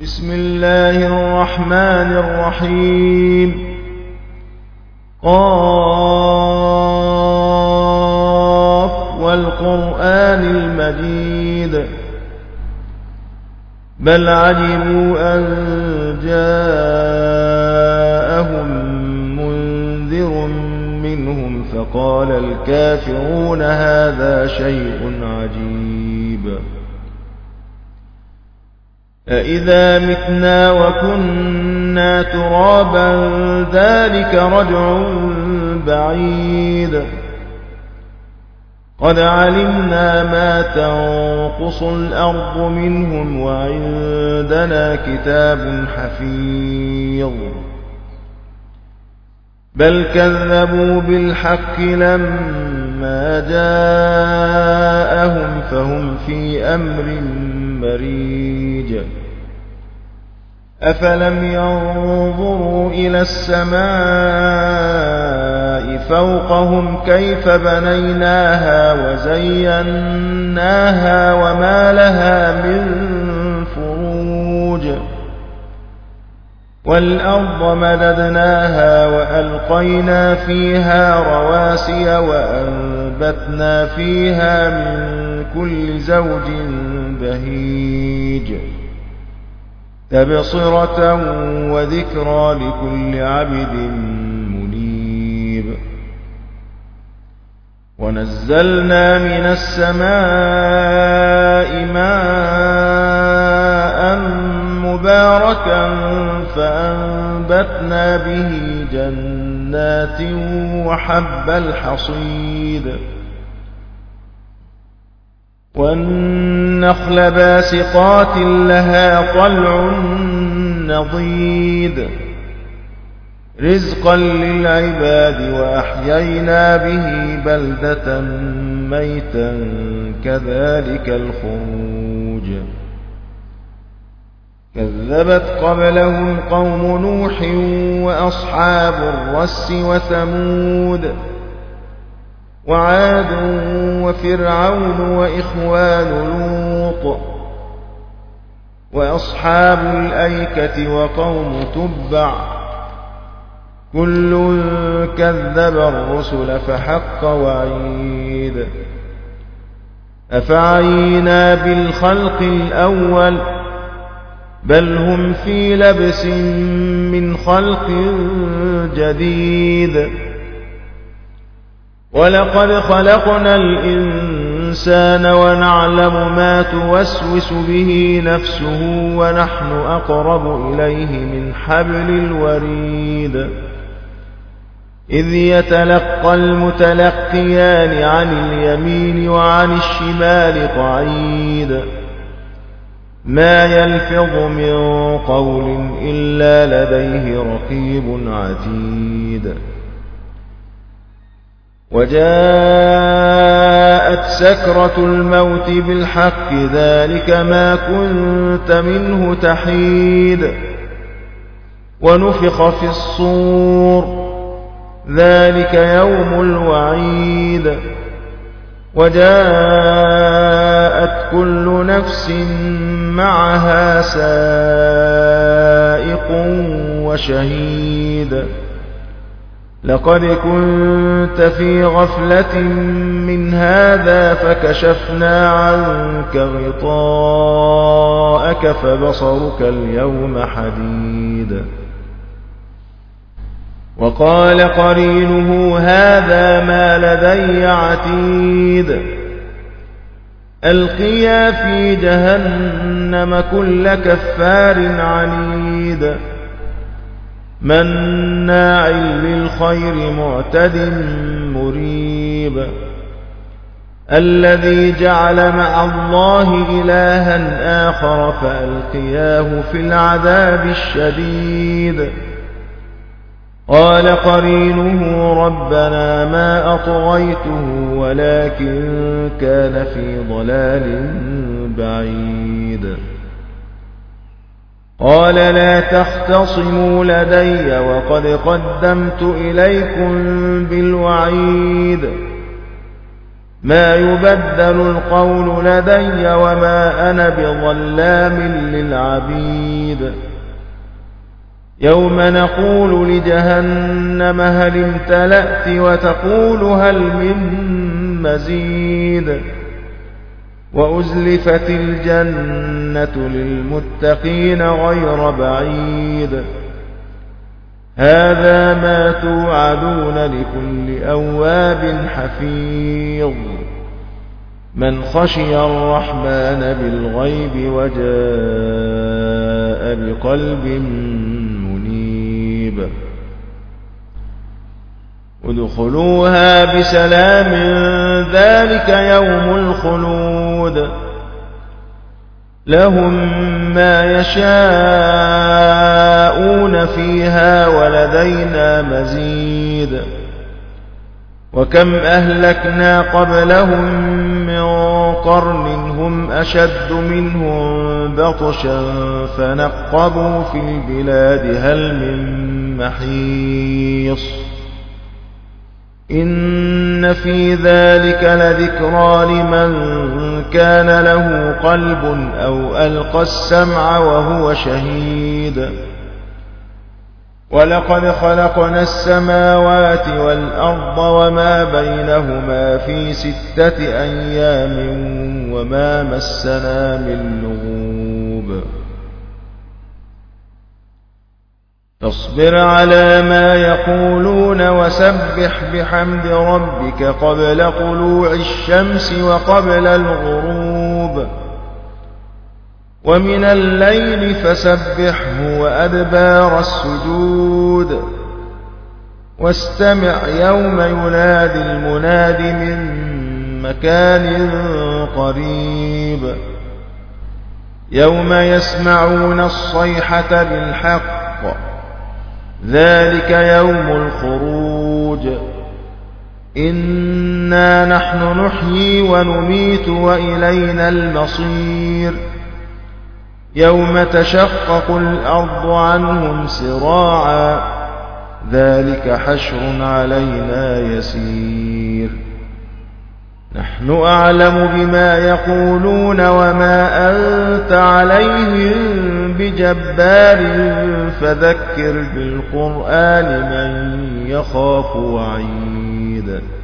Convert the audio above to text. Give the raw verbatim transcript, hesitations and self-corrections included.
بسم الله الرحمن الرحيم. قاف والقرآن المجيد بل عجبوا أن جاءهم منذر منهم فقال الكافرون هذا شيء عجيب أإذا متنا وكنا ترابا ذلك رجع بعيد قد علمنا ما تنقص الأرض منهم وعندنا كتاب حفيظ بل كذبوا بالحق لما جاءهم فهم في أمر مريج أفلم ينظروا إلى السماء فوقهم كيف بنيناها وزيناها وما لها من فروج والأرض مددناها وألقينا فيها رواسي وأنبتنا فيها من كل زوج بهيج تبصرة وذكرى لكل عبد منيب ونزلنا من السماء ماء مباركا فأنبتنا به جنات وحب الحصيد والنخل باسقات لها طلع نضيد رزقا للعباد وأحيينا به بلدة ميتا كذلك الخروج كذبت قبلهم قوم نوح وأصحاب الرس وثمود وعاد وفرعون وإخوان لوط وأصحاب الأيكة وقوم تبع كل كذب الرسل فحق وعيد أفعينا بالخلق الأول بل هم في لبس من خلق جديد ولقد خلقنا الإنسان ونعلم ما توسوس به نفسه ونحن أقرب إليه من حبل الوريد إذ يتلقى المتلقيان عن اليمين وعن الشمال قعيد ما يلفظ من قول إلا لديه رقيب عتيد وجاءت سكرة الموت بالحق ذلك ما كنت منه تحيد ونفخ في الصور ذلك يوم الوعيد وجاءت كل نفس معها سائق وشهيد لقد كنت في غفلة من هذا فكشفنا عنك غطاءك فبصرك اليوم حديد وقال قرينه هذا ما لدي عتيد ألقيا في جهنم كل كفار عنيد مناع للخير معتد مريب الذي جعل مع الله إلها آخر فألقياه في العذاب الشديد قال قرينه ربنا ما أطغيته ولكن كان في ضلال بعيد قال لا تختصموا لدي وقد قدمت إليكم بالوعيد ما يبدل القول لدي وما أنا بظلام للعبيد يوم نقول لجهنم هل امتلأت وتقول هل من مزيد وأزلفت الجنة للمتقين غير بعيد هذا ما توعدون لكل أواب حفيظ من خشي الرحمن بالغيب وجاء بقلب منيب ادخلوها بسلام ذلك يوم الخلود لهم ما يشاءون فيها ولدينا مزيد وكم أهلكنا قبلهم من قرن هم أشد منهم بطشا فنقبوا في البلاد هل من محيص إن في ذلك لذكرى لمن كان له قلب أو ألقى السمع وهو شهيد ولقد خلقنا السماوات والأرض وما بينهما في ستة أيام وما مسنا من لغوب فاصبر على ما يقولون وسبح بحمد ربك قبل طلوع الشمس وقبل الغروب ومن الليل فسبحه وأدبار السجود واستمع يوم ينادي المناد من مكان قريب يوم يسمعون الصيحة بالحق ذلك يوم الخروج إنا نحن نحيي ونميت وإلينا المصير يوم تشقق الأرض عنهم سراعا ذلك حشر علينا يسير نحن أعلم بما يقولون وما أنت عليهم بجبار فذكر بالقرآن من يخاف وعيد